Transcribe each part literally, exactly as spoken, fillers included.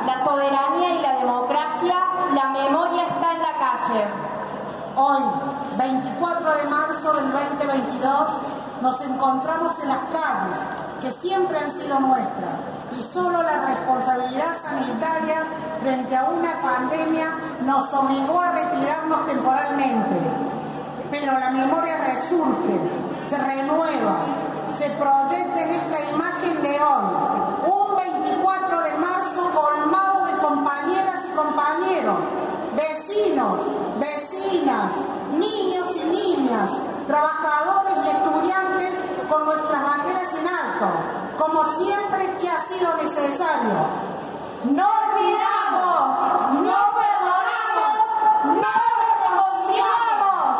la soberanía y la democracia, la memoria está en la calle. Hoy, veinticuatro de marzo del veinte veintidós, nos encontramos en las calles, que siempre han sido nuestras, y solo la responsabilidad sanitaria frente a una pandemia nos obligó a retirarnos temporalmente. Pero la memoria resurge, se renueva, se proyecta en esta imagen de hoy, un veinticuatro de marzo colmado de compañeras y compañeros, vecinos, vecinas, niños y niñas, trabajadores y estudiantes con nuestras banderas en alto, como siempre que ha sido necesario. No olvidamos, no perdonamos, no negociamos.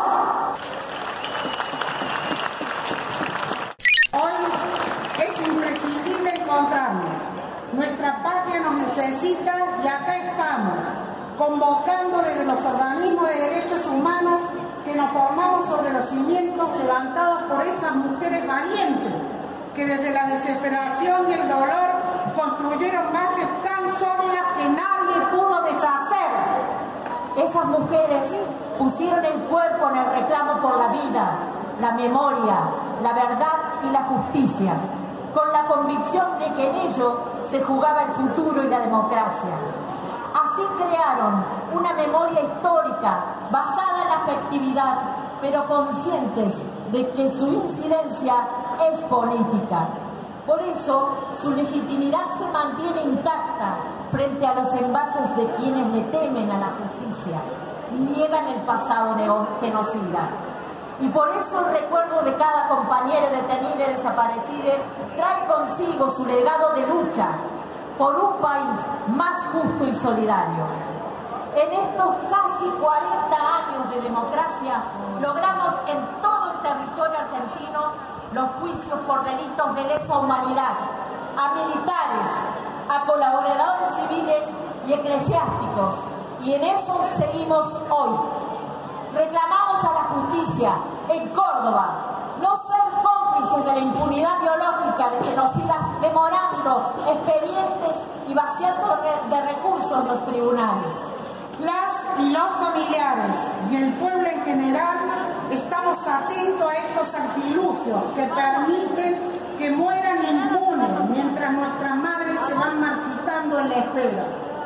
Hoy es imprescindible encontrarnos. Nuestra patria nos necesita y acá estamos, convocando desde los organismos de derechos humanos que nos formamos sobre los cimientos levantados por esas mujeres valientes que desde la desesperación y el dolor construyeron bases tan sólidas que nadie pudo deshacer. Esas mujeres pusieron el cuerpo en el reclamo por la vida, la memoria, la verdad y la justicia, con la convicción de que en ello se jugaba el futuro y la democracia. Así crearon una memoria histórica basada en la afectividad, pero conscientes de que su incidencia es política. Por eso, su legitimidad se mantiene intacta frente a los embates de quienes le temen a la justicia y niegan el pasado genocida. Y por eso el recuerdo de cada compañera detenida y desaparecida trae consigo su legado de lucha por un país más justo y solidario. En estos casi cuarenta años de democracia, logramos en todo el territorio argentino los juicios por delitos de lesa humanidad a militares, a colaboradores civiles y eclesiásticos, y en eso seguimos hoy. Reclamamos a la justicia en Córdoba, no ser cómplices de la impunidad biológica de genocidas, demorando expedientes y vaciando de recursos los tribunales. Las y los familiares y el pueblo en general estamos atentos a estos artilugios que permiten que mueran impunes mientras nuestras madres se van marchitando en la espera.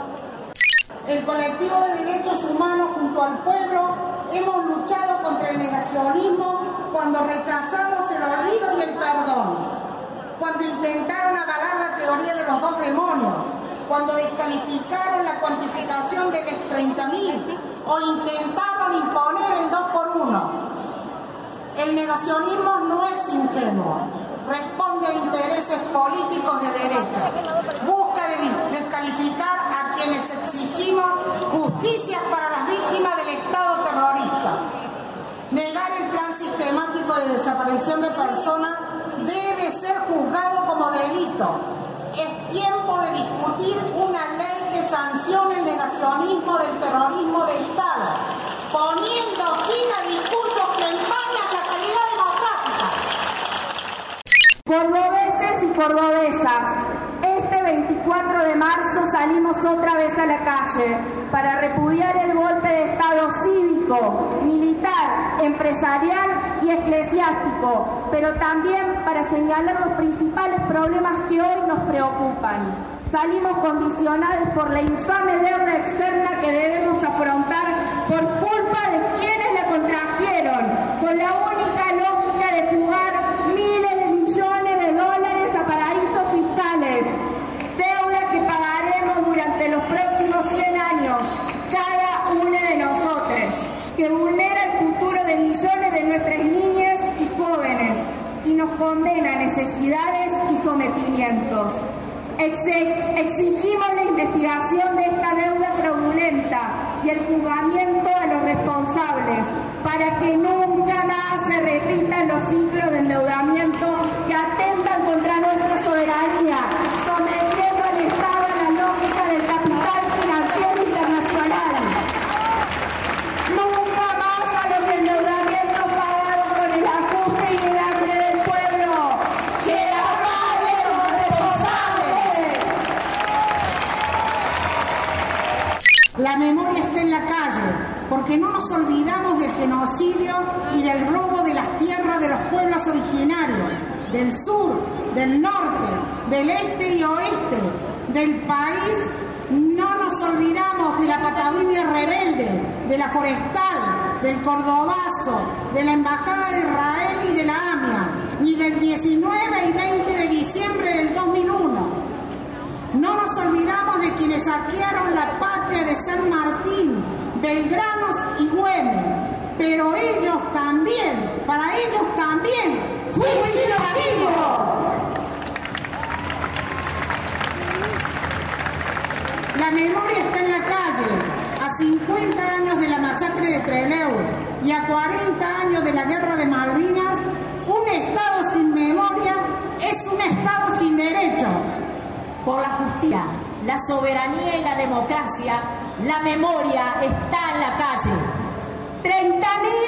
El colectivo de derechos humanos junto al pueblo hemos luchado contra el negacionismo cuando rechazamos el olvido y el perdón, cuando intentaron avalar la teoría de los dos demonios, cuando descalificaron la cuantificación de los treinta mil o intentaron imponer el dos por uno. El negacionismo no es ingenuo, responde a intereses políticos de derecha, busca descalificar a quienes exigimos justicia para las víctimas del Estado terrorista. Negar el plan sistemático de desaparición de personas debe ser juzgado como delito. Es tiempo de discutir una ley que sancione el negacionismo del terrorismo de Estado, poniendo fin a discursos que empañan la calidad democrática. Cordobeses y cordobesas, este veinticuatro de marzo salimos otra vez a la calle para repudiar el golpe de Estado cívico, militar, empresarial y eclesiástico, pero también para señalar los principales problemas que hoy nos preocupan. Salimos condicionados por la infame deuda externa que debemos afrontar por culpa de quienes la contrajeron, con la única lógica de fugar miles de millones de dólares a paraísos fiscales. Deuda que pagaremos durante los próximos cien años, cada una de nosotros, que vulnera el futuro de millones de nuestras niñas y jóvenes y nos condena a necesidades y sometimientos. Exigimos la investigación de esta deuda fraudulenta y el juzgamiento a los responsables para que nunca más se repitan los ciclos de endeudamiento que atentan contra nuestra soberanía, sometiendo al Estado a la lógica del capital financiero internacional. Nunca más a los endeudamientos pagados con el ajuste y el hambre del pueblo. ¡Que la paguen los responsables! La memoria está en la calle, porque no nos olvidamos del genocidio y del robo de las tierras de los pueblos originarios, del sur, del norte, del este y oeste, del país. No nos olvidamos de la Patagonia rebelde, de la Forestal, del Cordobazo, de la Embajada de Israel y de la AMIA, ni del diecinueve y veinte de diciembre del dos mil uno. No nos olvidamos de quienes saquearon la patria de San Martín, Belgranos y Güemes, pero ellos también, para ellos también, juicio activo. La memoria está en la calle. A cincuenta años de la masacre de Trelew y a cuarenta años de la guerra de Malvinas, un Estado sin memoria es un Estado sin derechos. Por la justicia, la soberanía y la democracia, la memoria está en la calle. treinta mil